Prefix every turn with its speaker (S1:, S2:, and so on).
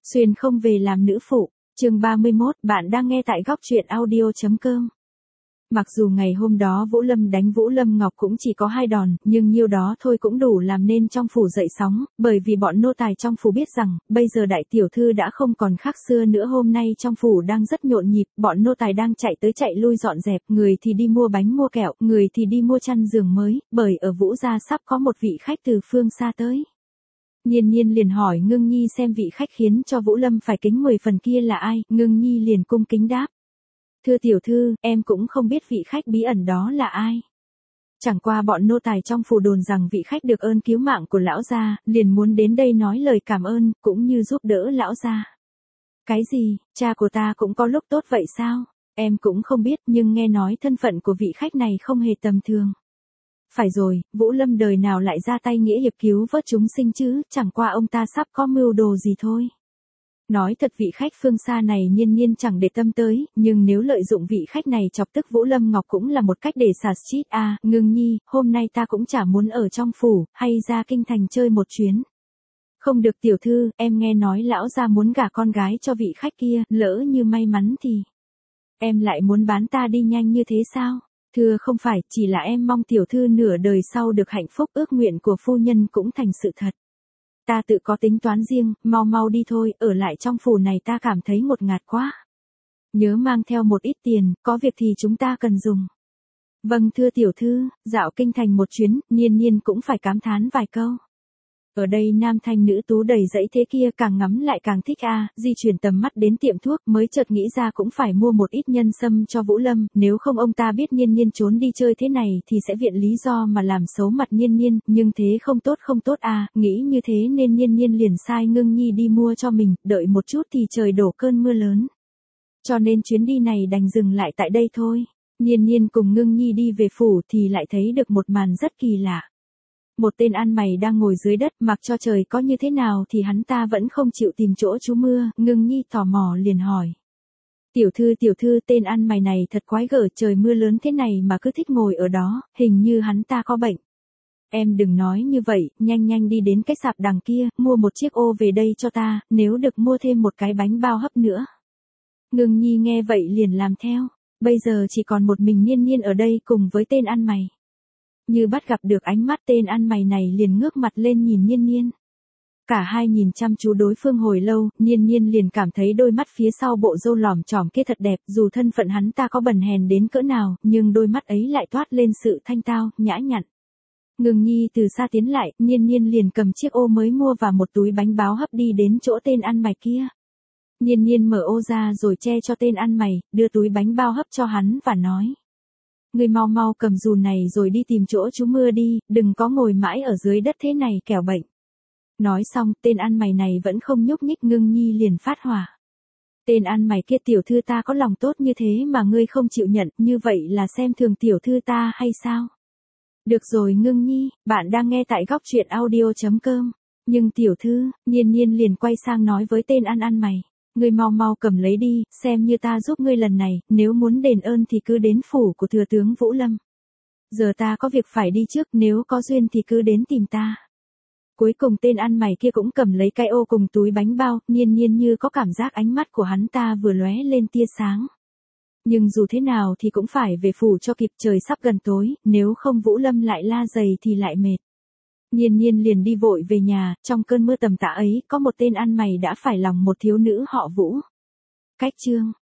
S1: Xuyên không về làm nữ phụ, chương 31, bạn đang nghe tại góc truyện audio.com. Mặc dù ngày hôm đó Vũ Lâm đánh Vũ Lâm Ngọc cũng chỉ có 2 đòn, nhưng nhiêu đó thôi cũng đủ làm nên trong phủ dậy sóng, bởi vì bọn nô tài trong phủ biết rằng, bây giờ đại tiểu thư đã không còn khác xưa nữa. Hôm nay trong phủ đang rất nhộn nhịp, bọn nô tài đang chạy tới chạy lui dọn dẹp, người thì đi mua bánh mua kẹo, người thì đi mua chăn giường mới, bởi ở Vũ gia sắp có một vị khách từ phương xa tới. Nhiên Nhiên liền hỏi Ngưng Nhi xem vị khách khiến cho Vũ Lâm phải kính 10 phần kia là ai. Ngưng Nhi liền cung kính đáp: Thưa tiểu thư, em cũng không biết vị khách bí ẩn đó là ai. Chẳng qua bọn nô tài trong phủ đồn rằng vị khách được ơn cứu mạng của lão gia, liền muốn đến đây nói lời cảm ơn, cũng như giúp đỡ lão gia. Cái gì, cha của ta cũng có lúc tốt vậy sao? Em cũng không biết, nhưng nghe nói thân phận của vị khách này không hề tầm thường. Phải rồi, Vũ Lâm đời nào lại ra tay nghĩa hiệp cứu vớt chúng sinh chứ, chẳng qua ông ta sắp có mưu đồ gì thôi. Nói thật, vị khách phương xa này Nhiên Nhiên chẳng để tâm tới, nhưng nếu lợi dụng vị khách này chọc tức Vũ Lâm Ngọc cũng là một cách để xả stress à. Ngưng Nhi, hôm nay ta cũng chả muốn ở trong phủ, hay ra kinh thành chơi một chuyến. Không được tiểu thư, em nghe nói lão gia muốn gả con gái cho vị khách kia, lỡ như may mắn thì em lại muốn bán ta đi nhanh như thế sao? Thưa không phải, chỉ là em mong tiểu thư nửa đời sau được hạnh phúc, ước nguyện của phu nhân cũng thành sự thật. Ta tự có tính toán riêng, mau mau đi thôi, ở lại trong phủ này ta cảm thấy ngột ngạt quá. Nhớ mang theo một ít tiền, có việc thì chúng ta cần dùng. Vâng thưa tiểu thư. Dạo kinh thành một chuyến, Nhiên Nhiên cũng phải cảm thán vài câu. Ở đây nam thanh nữ tú đầy dẫy thế kia, càng ngắm lại càng thích a. Di chuyển tầm mắt đến tiệm thuốc, mới chợt nghĩ ra cũng phải mua một ít nhân sâm cho Vũ Lâm, nếu không ông ta biết Nhiên Nhiên trốn đi chơi thế này thì sẽ viện lý do mà làm xấu mặt Nhiên Nhiên, nhưng thế không tốt a. Nghĩ như thế nên Nhiên Nhiên liền sai Ngưng Nhi đi mua cho mình, đợi một chút thì trời đổ cơn mưa lớn. Cho nên chuyến đi này đành dừng lại tại đây thôi. Nhiên Nhiên cùng Ngưng Nhi đi về phủ thì lại thấy được một màn rất kỳ lạ. Một tên ăn mày đang ngồi dưới đất, mặc cho trời có như thế nào thì hắn ta vẫn không chịu tìm chỗ trú mưa. Ngưng Nhi tò mò liền hỏi: Tiểu thư, tên ăn mày này thật quái gở, trời mưa lớn thế này mà cứ thích ngồi ở đó, hình như hắn ta có bệnh. Em đừng nói như vậy, nhanh đi đến cái sạp đằng kia, mua một chiếc ô về đây cho ta, nếu được mua thêm một cái bánh bao hấp nữa. Ngưng Nhi nghe vậy liền làm theo. Bây giờ chỉ còn một mình Nhiên Nhiên ở đây cùng với tên ăn mày. Như bắt gặp được ánh mắt tên ăn mày này liền ngước mặt lên nhìn Nhiên Nhiên. Cả hai nhìn chăm chú đối phương hồi lâu, Nhiên Nhiên liền cảm thấy đôi mắt phía sau bộ râu lỏm chỏm kia thật đẹp, dù thân phận hắn ta có bần hèn đến cỡ nào, nhưng đôi mắt ấy lại toát lên sự thanh tao, nhã nhặn. Ngưng Nhi từ xa tiến lại, Nhiên Nhiên liền cầm chiếc ô mới mua và một túi bánh bao hấp đi đến chỗ tên ăn mày kia. Nhiên Nhiên mở ô ra rồi che cho tên ăn mày, đưa túi bánh bao hấp cho hắn và nói: Ngươi mau cầm dù này rồi đi tìm chỗ trú mưa đi, đừng có ngồi mãi ở dưới đất thế này kẻo bệnh. Nói xong, tên ăn mày này vẫn không nhúc nhích. Ngưng Nhi liền phát hỏa. Tên ăn mày kia, tiểu thư ta có lòng tốt như thế mà ngươi không chịu nhận, như vậy là xem thường tiểu thư ta hay sao? Được rồi Ngưng Nhi, bạn đang nghe tại góc truyện audio.com. Nhưng tiểu thư, Nhiên Nhiên liền quay sang nói với tên ăn mày: Ngươi mau cầm lấy đi, xem như ta giúp ngươi lần này, nếu muốn đền ơn thì cứ đến phủ của thừa tướng Vũ Lâm. Giờ ta có việc phải đi trước, nếu có duyên thì cứ đến tìm ta. Cuối cùng tên ăn mày kia cũng cầm lấy cái ô cùng túi bánh bao. Nhiên Nhiên như có cảm giác ánh mắt của hắn ta vừa lóe lên tia sáng. Nhưng dù thế nào thì cũng phải về phủ cho kịp, trời sắp gần tối, nếu không Vũ Lâm lại la giày thì lại mệt. Nhiên Nhiên liền đi vội về nhà, trong cơn mưa tầm tã ấy, có một tên ăn mày đã phải lòng một thiếu nữ họ Vũ. Cách chương